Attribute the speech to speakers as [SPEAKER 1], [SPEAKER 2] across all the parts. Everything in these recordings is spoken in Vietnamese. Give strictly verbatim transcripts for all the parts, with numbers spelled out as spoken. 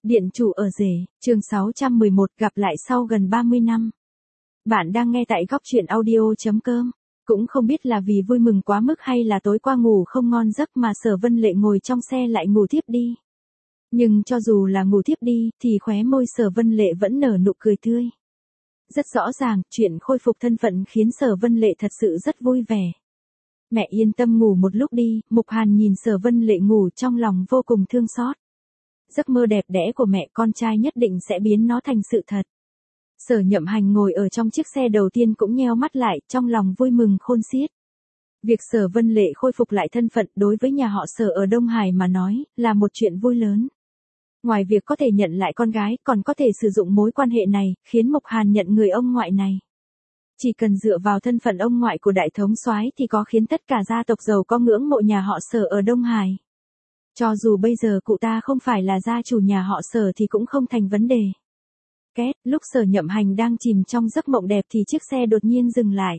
[SPEAKER 1] Điện chủ ở rể, chương sáu trăm mười một gặp lại sau gần ba mươi năm. Bạn đang nghe tại góc truyện audio chấm com. Cũng không biết là vì vui mừng quá mức hay là tối qua ngủ không ngon giấc mà Sở Vân Lệ ngồi trong xe lại ngủ thiếp đi. Nhưng cho dù là ngủ thiếp đi thì khóe môi Sở Vân Lệ vẫn nở nụ cười tươi. Rất rõ ràng, chuyện khôi phục thân phận khiến Sở Vân Lệ thật sự rất vui vẻ. Mẹ yên tâm ngủ một lúc đi, Mục Hàn nhìn Sở Vân Lệ ngủ trong lòng vô cùng thương xót. Giấc mơ đẹp đẽ của mẹ con trai nhất định sẽ biến nó thành sự thật. Sở Nhậm Hành ngồi ở trong chiếc xe đầu tiên cũng nheo mắt lại, trong lòng vui mừng khôn xiết. Việc Sở Vân Lệ khôi phục lại thân phận đối với nhà họ Sở ở Đông Hải mà nói, là một chuyện vui lớn. Ngoài việc có thể nhận lại con gái, còn có thể sử dụng mối quan hệ này, khiến Mục Hàn nhận người ông ngoại này. Chỉ cần dựa vào thân phận ông ngoại của đại thống soái thì có khiến tất cả gia tộc giàu có ngưỡng mộ nhà họ Sở ở Đông Hải. Cho dù bây giờ cụ ta không phải là gia chủ nhà họ Sở thì cũng không thành vấn đề. Két, lúc Sở Nhậm Hành đang chìm trong giấc mộng đẹp thì chiếc xe đột nhiên dừng lại.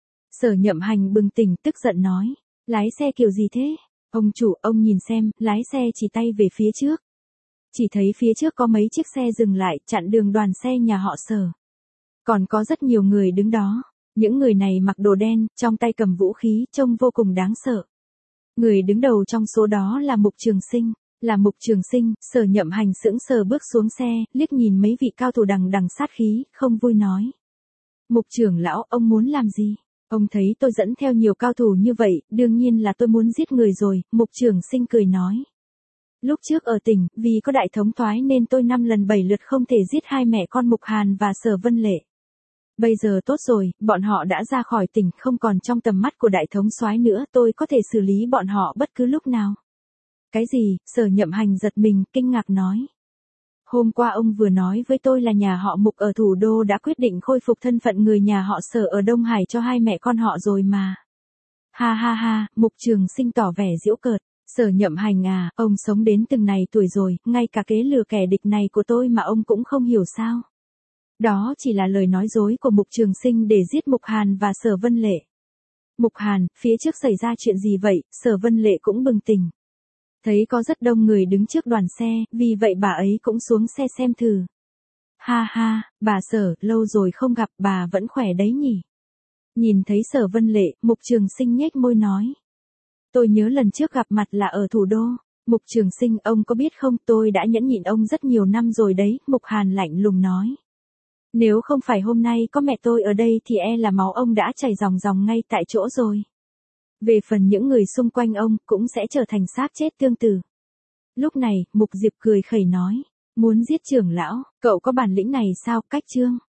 [SPEAKER 1] Sở Nhậm Hành bừng tỉnh tức giận nói, lái xe kiểu gì thế? Ông chủ, ông nhìn xem, lái xe chỉ tay về phía trước. Chỉ thấy phía trước có mấy chiếc xe dừng lại, chặn đường đoàn xe nhà họ Sở. Còn có rất nhiều người đứng đó. Những người này mặc đồ đen, trong tay cầm vũ khí, trông vô cùng đáng sợ. Người đứng đầu trong số đó là Mục Trường Sinh. Là Mục Trường Sinh, Sở Nhậm Hành sững sờ bước xuống xe, liếc nhìn mấy vị cao thủ đằng đằng sát khí, không vui nói. Mục trưởng lão, ông muốn làm gì? Ông thấy tôi dẫn theo nhiều cao thủ như vậy, đương nhiên là tôi muốn giết người rồi, Mục Trường Sinh cười nói. Lúc trước ở tỉnh, vì có đại thống soái nên tôi năm lần bảy lượt không thể giết hai mẹ con Mục Hàn và Sở Vân Lệ. Bây giờ tốt rồi, bọn họ đã ra khỏi tỉnh, không còn trong tầm mắt của đại thống soái nữa, tôi có thể xử lý bọn họ bất cứ lúc nào. Cái gì? Sở Nhậm Hành giật mình, kinh ngạc nói. Hôm qua ông vừa nói với tôi là nhà họ Mục ở thủ đô đã quyết định khôi phục thân phận người nhà họ Sở ở Đông Hải cho hai mẹ con họ rồi mà. Ha ha ha, Mục Trường Sinh tỏ vẻ giễu cợt. Sở Nhậm Hành à, ông sống đến từng này tuổi rồi, ngay cả kế lừa kẻ địch này của tôi mà ông cũng không hiểu sao. Đó chỉ là lời nói dối của Mục Trường Sinh để giết Mục Hàn và Sở Vân Lệ. Mục Hàn, phía trước xảy ra chuyện gì vậy? Sở Vân Lệ cũng bừng tỉnh. Thấy có rất đông người đứng trước đoàn xe, vì vậy bà ấy cũng xuống xe xem thử. Ha ha, bà Sở, lâu rồi không gặp, bà vẫn khỏe đấy nhỉ? Nhìn thấy Sở Vân Lệ, Mục Trường Sinh nhếch môi nói. Tôi nhớ lần trước gặp mặt là ở thủ đô. Mục Trường Sinh, ông có biết không, tôi đã nhẫn nhịn ông rất nhiều năm rồi đấy, Mục Hàn lạnh lùng nói. Nếu không phải hôm nay có mẹ tôi ở đây thì e là máu ông đã chảy ròng ròng ngay tại chỗ rồi. Về phần những người xung quanh ông cũng sẽ trở thành xác chết tương tự. Lúc này, Mục Diệp cười khẩy nói. Muốn giết trưởng lão, cậu có bản lĩnh này sao? Cách chương.